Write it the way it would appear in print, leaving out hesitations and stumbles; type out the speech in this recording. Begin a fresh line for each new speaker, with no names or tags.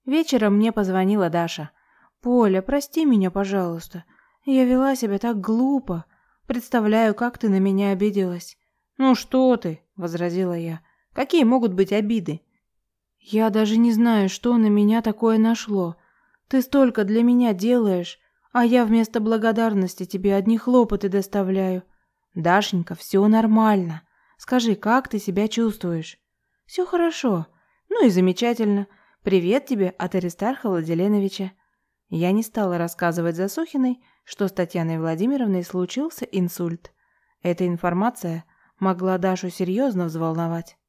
Вечером мне позвонила Даша. «Поля, прости меня, пожалуйста. Я вела себя так глупо. Представляю, как ты на меня обиделась». «Ну что ты?» – возразила я. «Какие могут быть обиды?» «Я даже не знаю, что на меня такое нашло. Ты столько для меня делаешь, а я вместо благодарности тебе одни хлопоты доставляю». «Дашенька, все нормально. Скажи, как ты себя чувствуешь?» «Все хорошо. Ну и замечательно. Привет тебе от Аристарха Владиленовича». Я не стала рассказывать Засухиной, что с Татьяной Владимировной случился инсульт. Эта информация могла Дашу серьезно взволновать.